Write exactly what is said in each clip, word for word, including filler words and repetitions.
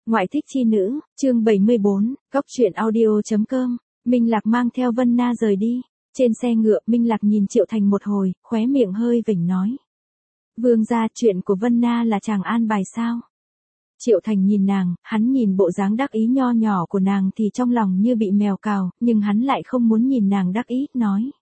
Ngoại thích chi nữ, chương bảy mươi bốn, góc truyện audio.com, Minh Lạc mang theo Vân Na rời đi. Trên xe ngựa, Minh Lạc nhìn Triệu Thành một hồi, khóe miệng hơi vểnh nói. Vương gia, chuyện của Vân Na là chàng an bài sao? Triệu Thành nhìn nàng, hắn nhìn bộ dáng đắc ý nho nhỏ của nàng thì trong lòng như bị mèo cào, nhưng hắn lại không muốn nhìn nàng đắc ý, nói.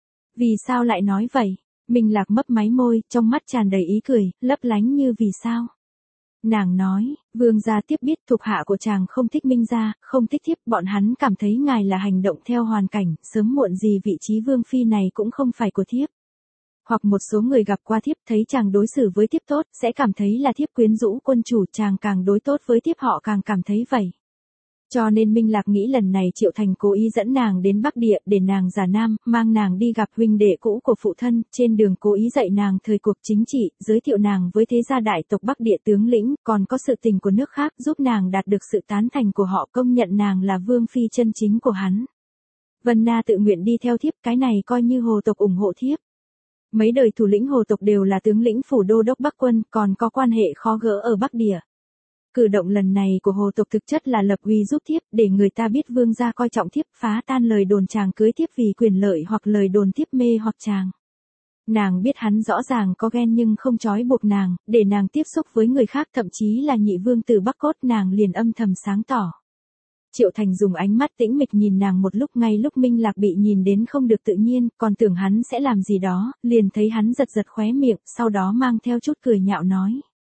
Vì sao lại nói vậy? Minh Lạc mấp máy môi, trong mắt tràn đầy ý cười, lấp lánh như vì sao? Nàng nói, vương gia tiếp biết thuộc hạ của chàng không thích Minh gia, không thích thiếp, bọn hắn cảm thấy ngài là hành động theo hoàn cảnh, sớm muộn gì vị trí vương phi này cũng không phải của thiếp. Hoặc một số người gặp qua thiếp thấy chàng đối xử với thiếp tốt, sẽ cảm thấy là thiếp quyến rũ quân chủ, chàng càng đối tốt với thiếp họ càng cảm thấy vậy. Cho nên Minh Lạc nghĩ lần này Triệu Thành cố ý dẫn nàng đến Bắc Địa để nàng giả nam, mang nàng đi gặp huynh đệ cũ của phụ thân, trên đường cố ý dạy nàng thời cuộc chính trị, giới thiệu nàng với thế gia đại tộc Bắc Địa tướng lĩnh, còn có sự tình của nước khác giúp nàng đạt được sự tán thành của họ, công nhận nàng là vương phi chân chính của hắn. Vân Na tự nguyện đi theo thiếp, cái này coi như hồ tộc ủng hộ thiếp. Mấy đời thủ lĩnh hồ tộc đều là tướng lĩnh phủ đô đốc Bắc quân, còn có quan hệ khó gỡ ở Bắc Địa. Cử động lần này của hồ tộc thực chất là lập uy giúp thiếp, để người ta biết vương gia coi trọng thiếp, phá tan lời đồn chàng cưới thiếp vì quyền lợi hoặc lời đồn thiếp mê hoặc chàng. Nàng biết hắn rõ ràng có ghen nhưng không trói buộc nàng, để nàng tiếp xúc với người khác, thậm chí là nhị vương tử Bắc Cốt, nàng liền âm thầm sáng tỏ. Triệu Thành dùng ánh mắt tĩnh mịch nhìn nàng một lúc, ngay lúc Minh Lạc bị nhìn đến không được tự nhiên, còn tưởng hắn sẽ làm gì đó, liền thấy hắn giật giật khóe miệng, sau đó mang theo chút cười nhạo nói.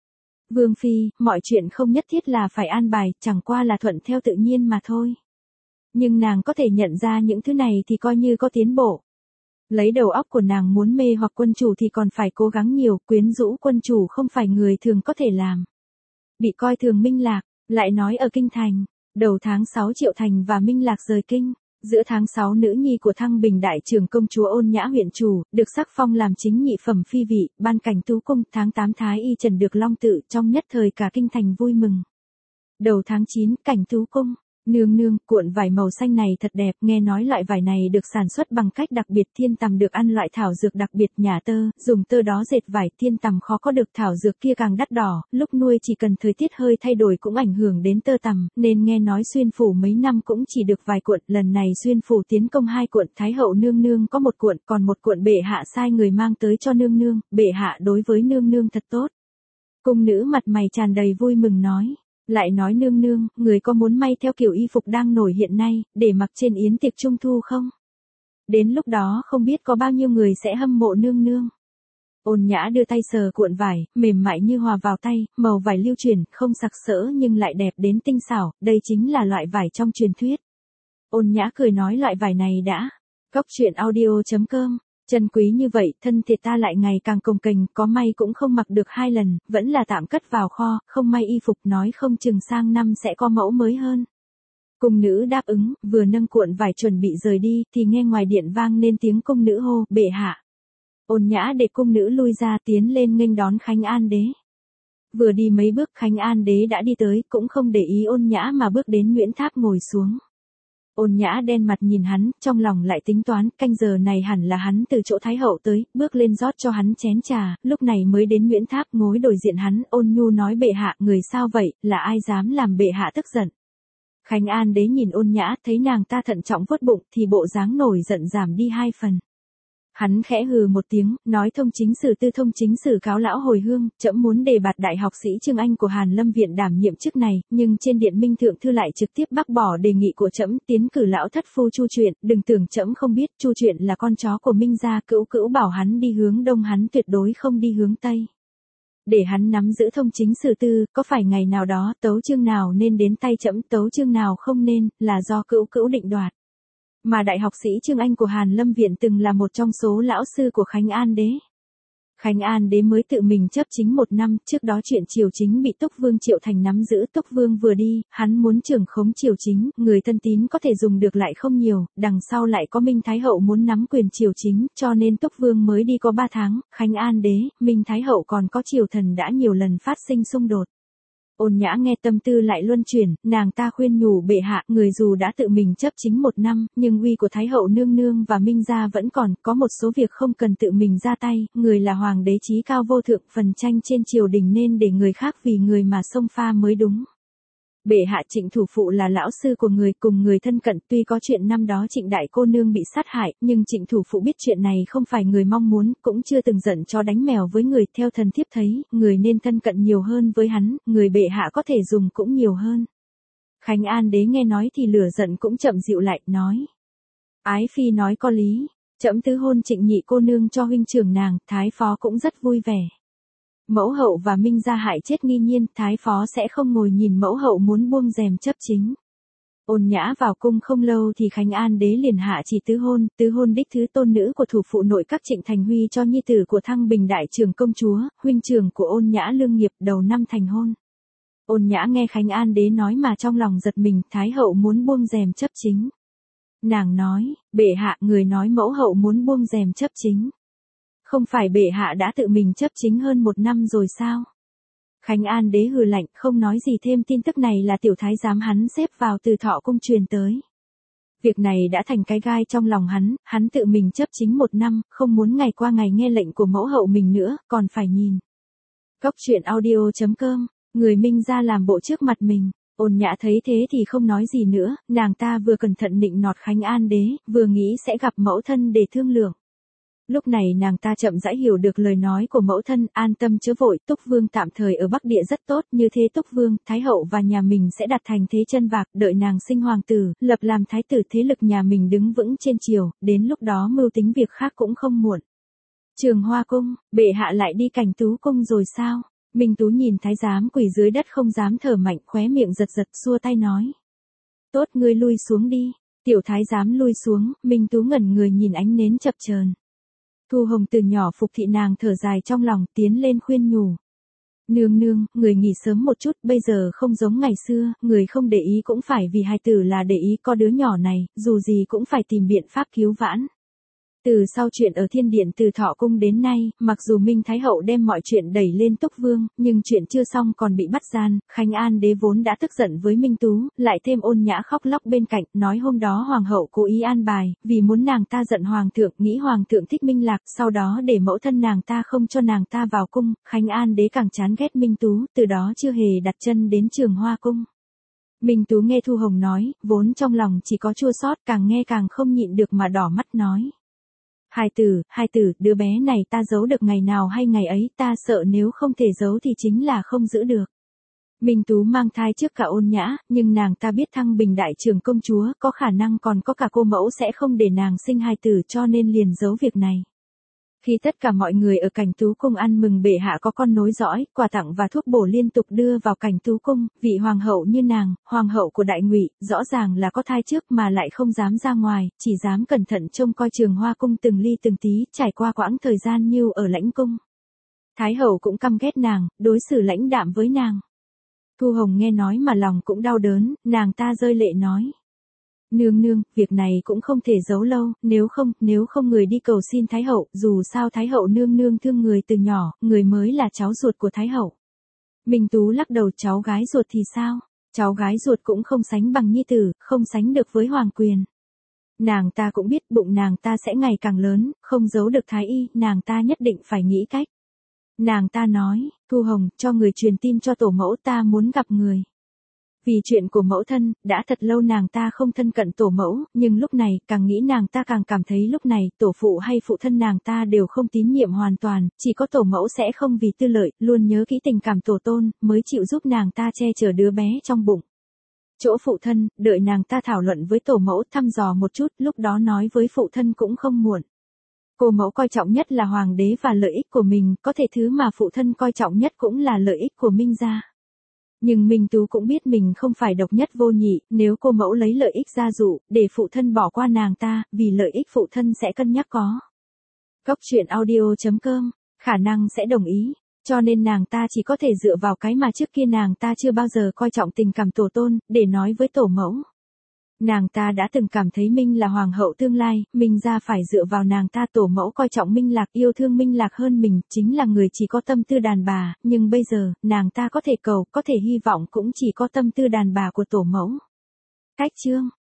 Vương phi, mọi chuyện không nhất thiết là phải an bài, chẳng qua là thuận theo tự nhiên mà thôi. Nhưng nàng có thể nhận ra những thứ này thì coi như có tiến bộ. Lấy đầu óc của nàng muốn mê hoặc quân chủ thì còn phải cố gắng nhiều, quyến rũ quân chủ không phải người thường có thể làm. Bị coi thường Minh Lạc, lại nói ở kinh thành, đầu tháng sáu Triệu Thành và Minh Lạc rời kinh. Giữa tháng sáu nữ nhi của Thăng Bình đại trưởng công chúa Ôn Nhã huyện chủ, được sắc phong làm chính nhị phẩm phi vị, ban cảnh tú cung, tháng tám Thái y trần được long tự, trong nhất thời cả kinh thành vui mừng. Đầu tháng chín, cảnh tú cung, nương nương, cuộn vải màu xanh này thật đẹp, nghe nói loại vải này được sản xuất bằng cách đặc biệt, thiên tằm được ăn loại thảo dược đặc biệt nhả tơ, dùng tơ đó dệt vải, thiên tằm khó có được, thảo dược kia càng đắt đỏ, lúc nuôi chỉ cần thời tiết hơi thay đổi cũng ảnh hưởng đến tơ tằm, nên nghe nói xuyên phủ mấy năm cũng chỉ được vài cuộn, lần này xuyên phủ tiến công hai cuộn, thái hậu nương nương có một cuộn, còn một cuộn bệ hạ sai người mang tới cho nương nương, bệ hạ đối với nương nương thật tốt. Cung nữ mặt mày tràn đầy vui mừng nói. Lại nói nương nương, người có muốn may theo kiểu y phục đang nổi hiện nay, để mặc trên yến tiệc trung thu không? Đến lúc đó không biết có bao nhiêu người sẽ hâm mộ nương nương. Ôn Nhã đưa tay sờ cuộn vải, mềm mại như hòa vào tay, màu vải lưu chuyển, không sặc sỡ nhưng lại đẹp đến tinh xảo, đây chính là loại vải trong truyền thuyết. Ôn Nhã cười nói loại vải này đã. Góc truyện audio.com. Chân quý như vậy, thân thể ta lại ngày càng cồng kềnh, có may cũng không mặc được hai lần, vẫn là tạm cất vào kho, không may y phục, nói không chừng sang năm sẽ có mẫu mới hơn. Cung nữ đáp ứng, vừa nâng cuộn vải chuẩn bị rời đi, thì nghe ngoài điện vang nên tiếng cung nữ hô, bệ hạ. Ôn Nhã để cung nữ lui ra, tiến lên nghênh đón Khánh An đế. Vừa đi mấy bước Khánh An đế đã đi tới, cũng không để ý Ôn Nhã mà bước đến Nguyễn Tháp ngồi xuống. Ôn Nhã đen mặt nhìn hắn, trong lòng lại tính toán, canh giờ này hẳn là hắn từ chỗ Thái hậu tới, bước lên rót cho hắn chén trà, lúc này mới đến Nguyễn Tháp ngồi đối diện hắn, Ôn Nhu nói bệ hạ, người sao vậy, là ai dám làm bệ hạ tức giận. Khánh An đế nhìn Ôn Nhã, thấy nàng ta thận trọng vuốt bụng, thì bộ dáng nổi giận giảm đi hai phần. Hắn khẽ hừ một tiếng, nói thông chính sử tư thông chính sử cáo lão hồi hương, trẫm muốn đề bạt đại học sĩ Trương Anh của Hàn Lâm viện đảm nhiệm chức này, nhưng trên điện Minh thượng thư lại trực tiếp bác bỏ đề nghị của trẫm, tiến cử lão thất phu Chu Truyện, đừng tưởng trẫm không biết, Chu Truyện là con chó của Minh gia, cữu cữu bảo hắn đi hướng đông hắn tuyệt đối không đi hướng tây. Để hắn nắm giữ thông chính sử tư, có phải ngày nào đó, tấu chương nào nên đến tay trẫm, tấu chương nào không nên, là do cữu cữu định đoạt. Mà đại học sĩ Trương Anh của Hàn Lâm viện từng là một trong số lão sư của Khánh An đế. Khánh An đế mới tự mình chấp chính một năm, trước đó chuyện triều chính bị Túc Vương Triệu Thành nắm giữ, Túc Vương vừa đi, hắn muốn trưởng khống triều chính, người thân tín có thể dùng được lại không nhiều, đằng sau lại có Minh Thái hậu muốn nắm quyền triều chính, cho nên Túc Vương mới đi có ba tháng, Khánh An đế, Minh Thái hậu còn có triều thần đã nhiều lần phát sinh xung đột. Ôn Nhã nghe tâm tư lại luân chuyển, nàng ta khuyên nhủ bệ hạ, người dù đã tự mình chấp chính một năm, nhưng uy của Thái hậu nương nương và Minh gia vẫn còn, có một số việc không cần tự mình ra tay, người là hoàng đế chí cao vô thượng, phần tranh trên triều đình nên để người khác vì người mà xông pha mới đúng. Bệ hạ Trịnh thủ phụ là lão sư của người, cùng người thân cận, tuy có chuyện năm đó Trịnh đại cô nương bị sát hại, nhưng Trịnh thủ phụ biết chuyện này không phải người mong muốn, cũng chưa từng giận chó đánh mèo với người, theo thần thiếp thấy, người nên thân cận nhiều hơn với hắn, người bệ hạ có thể dùng cũng nhiều hơn. Khánh An đế nghe nói thì lửa giận cũng chậm dịu lại, nói. Ái phi nói có lý, trẫm tứ hôn Trịnh nhị cô nương cho huynh trưởng nàng, thái phó cũng rất vui vẻ. Mẫu hậu và Minh gia hại chết nghi nhiên, thái phó sẽ không ngồi nhìn mẫu hậu muốn buông rèm chấp chính. Ôn Nhã vào cung không lâu thì Khánh An đế liền hạ chỉ tứ hôn, tứ hôn đích thứ tôn nữ của thủ phụ nội các Trịnh Thành Huy cho nhi tử của Thăng Bình đại trưởng công chúa, huynh trưởng của Ôn Nhã Lương Nghiệp, đầu năm thành hôn. Ôn Nhã nghe Khánh An đế nói mà trong lòng giật mình, thái hậu muốn buông rèm chấp chính. Nàng nói, bệ hạ, người nói mẫu hậu muốn buông rèm chấp chính. Không phải bệ hạ đã tự mình chấp chính hơn một năm rồi sao? Khánh An đế hừ lạnh, không nói gì thêm, tin tức này là tiểu thái giám hắn xếp vào từ Thọ cung truyền tới. Việc này đã thành cái gai trong lòng hắn, hắn tự mình chấp chính một năm, không muốn ngày qua ngày nghe lệnh của mẫu hậu mình nữa, còn phải nhìn. Cốc truyện audio chấm com, người Minh ra làm bộ trước mặt mình. Ôn Nhã thấy thế thì không nói gì nữa, nàng ta vừa cẩn thận nịnh nọt Khánh An đế, vừa nghĩ sẽ gặp mẫu thân để thương lượng. Lúc này nàng ta chậm rãi hiểu được lời nói của mẫu thân, an tâm chớ vội, Túc Vương tạm thời ở Bắc Địa rất tốt, như thế Túc Vương, Thái hậu và nhà mình sẽ đặt thành thế chân vạc, đợi nàng sinh hoàng tử, lập làm thái tử, thế lực nhà mình đứng vững trên triều, đến lúc đó mưu tính việc khác cũng không muộn. Trường Hoa cung, bệ hạ lại đi Cảnh Tú cung rồi sao? Minh Tú nhìn thái giám quỳ dưới đất không dám thở mạnh, khóe miệng giật giật, xua tay nói. Tốt, ngươi lui xuống đi. Tiểu thái giám lui xuống, Minh Tú ngẩn người nhìn ánh nến chập chờn. Thu Hồng từ nhỏ phục thị nàng thở dài trong lòng, tiến lên khuyên nhủ. Nương nương, người nghỉ sớm một chút, bây giờ không giống ngày xưa, người không để ý cũng phải vì hài tử là để ý, có đứa nhỏ này, dù gì cũng phải tìm biện pháp cứu vãn. Từ sau chuyện ở Thiên Điện từ Thọ cung đến nay, mặc dù Minh Thái hậu đem mọi chuyện đẩy lên Túc Vương, nhưng chuyện chưa xong còn bị bắt gian, Khánh An đế vốn đã tức giận với Minh Tú, lại thêm Ôn Nhã khóc lóc bên cạnh, nói hôm đó hoàng hậu cố ý an bài, vì muốn nàng ta giận hoàng thượng, nghĩ hoàng thượng thích Minh Lạc, sau đó để mẫu thân nàng ta không cho nàng ta vào cung, Khánh An đế càng chán ghét Minh Tú, từ đó chưa hề đặt chân đến Trường Hoa cung. Minh Tú nghe Thu Hồng nói, vốn trong lòng chỉ có chua xót, càng nghe càng không nhịn được mà đỏ mắt nói. Hai tử, hai tử, đứa bé này ta giấu được ngày nào hay ngày ấy, ta sợ nếu không thể giấu thì chính là không giữ được. Minh Tú mang thai trước cả Ôn Nhã, nhưng nàng ta biết Thăng Bình đại trưởng công chúa, có khả năng còn có cả cô mẫu sẽ không để nàng sinh hai tử, cho nên liền giấu việc này. Khi tất cả mọi người ở Cảnh Tú cung ăn mừng bệ hạ có con nối dõi, quà tặng và thuốc bổ liên tục đưa vào Cảnh Tú cung, vị hoàng hậu như nàng, hoàng hậu của Đại Ngụy, rõ ràng là có thai trước mà lại không dám ra ngoài, chỉ dám cẩn thận trông coi Trường Hoa cung từng ly từng tí, trải qua quãng thời gian như ở lãnh cung. Thái hậu cũng căm ghét nàng, đối xử lãnh đạm với nàng. Thu Hồng nghe nói mà lòng cũng đau đớn, nàng ta rơi lệ nói. Nương nương, việc này cũng không thể giấu lâu, nếu không, nếu không người đi cầu xin Thái hậu, dù sao Thái hậu nương nương thương người từ nhỏ, người mới là cháu ruột của Thái hậu. Minh Tú lắc đầu, cháu gái ruột thì sao? Cháu gái ruột cũng không sánh bằng nhi tử, không sánh được với hoàng quyền. Nàng ta cũng biết bụng nàng ta sẽ ngày càng lớn, không giấu được Thái y, nàng ta nhất định phải nghĩ cách. Nàng ta nói, Thu Hồng, cho người truyền tin cho tổ mẫu, ta muốn gặp người. Vì chuyện của mẫu thân, đã thật lâu nàng ta không thân cận tổ mẫu, nhưng lúc này, càng nghĩ nàng ta càng cảm thấy lúc này, tổ phụ hay phụ thân nàng ta đều không tín nhiệm hoàn toàn, chỉ có tổ mẫu sẽ không vì tư lợi, luôn nhớ kỹ tình cảm tổ tôn, mới chịu giúp nàng ta che chở đứa bé trong bụng. Chỗ phụ thân, đợi nàng ta thảo luận với tổ mẫu, thăm dò một chút, lúc đó nói với phụ thân cũng không muộn. Cô mẫu coi trọng nhất là hoàng đế và lợi ích của mình, có thể thứ mà phụ thân coi trọng nhất cũng là lợi ích của Minh gia. Nhưng Minh Tú cũng biết mình không phải độc nhất vô nhị, nếu cô mẫu lấy lợi ích gia dụ, để phụ thân bỏ qua nàng ta, vì lợi ích phụ thân sẽ cân nhắc có. Cốc truyện audio chấm com, khả năng sẽ đồng ý, cho nên nàng ta chỉ có thể dựa vào cái mà trước kia nàng ta chưa bao giờ coi trọng tình cảm tổ tôn, để nói với tổ mẫu. Nàng ta đã từng cảm thấy Minh là hoàng hậu tương lai, Minh gia phải dựa vào nàng ta, tổ mẫu coi trọng Minh Lạc, yêu thương Minh Lạc hơn mình, chính là người chỉ có tâm tư đàn bà, nhưng bây giờ, nàng ta có thể cầu, có thể hy vọng cũng chỉ có tâm tư đàn bà của tổ mẫu. Cách chương